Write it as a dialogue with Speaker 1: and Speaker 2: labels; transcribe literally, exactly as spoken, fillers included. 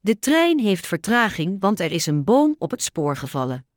Speaker 1: De trein heeft vertraging, want er is een boom op het spoor gevallen.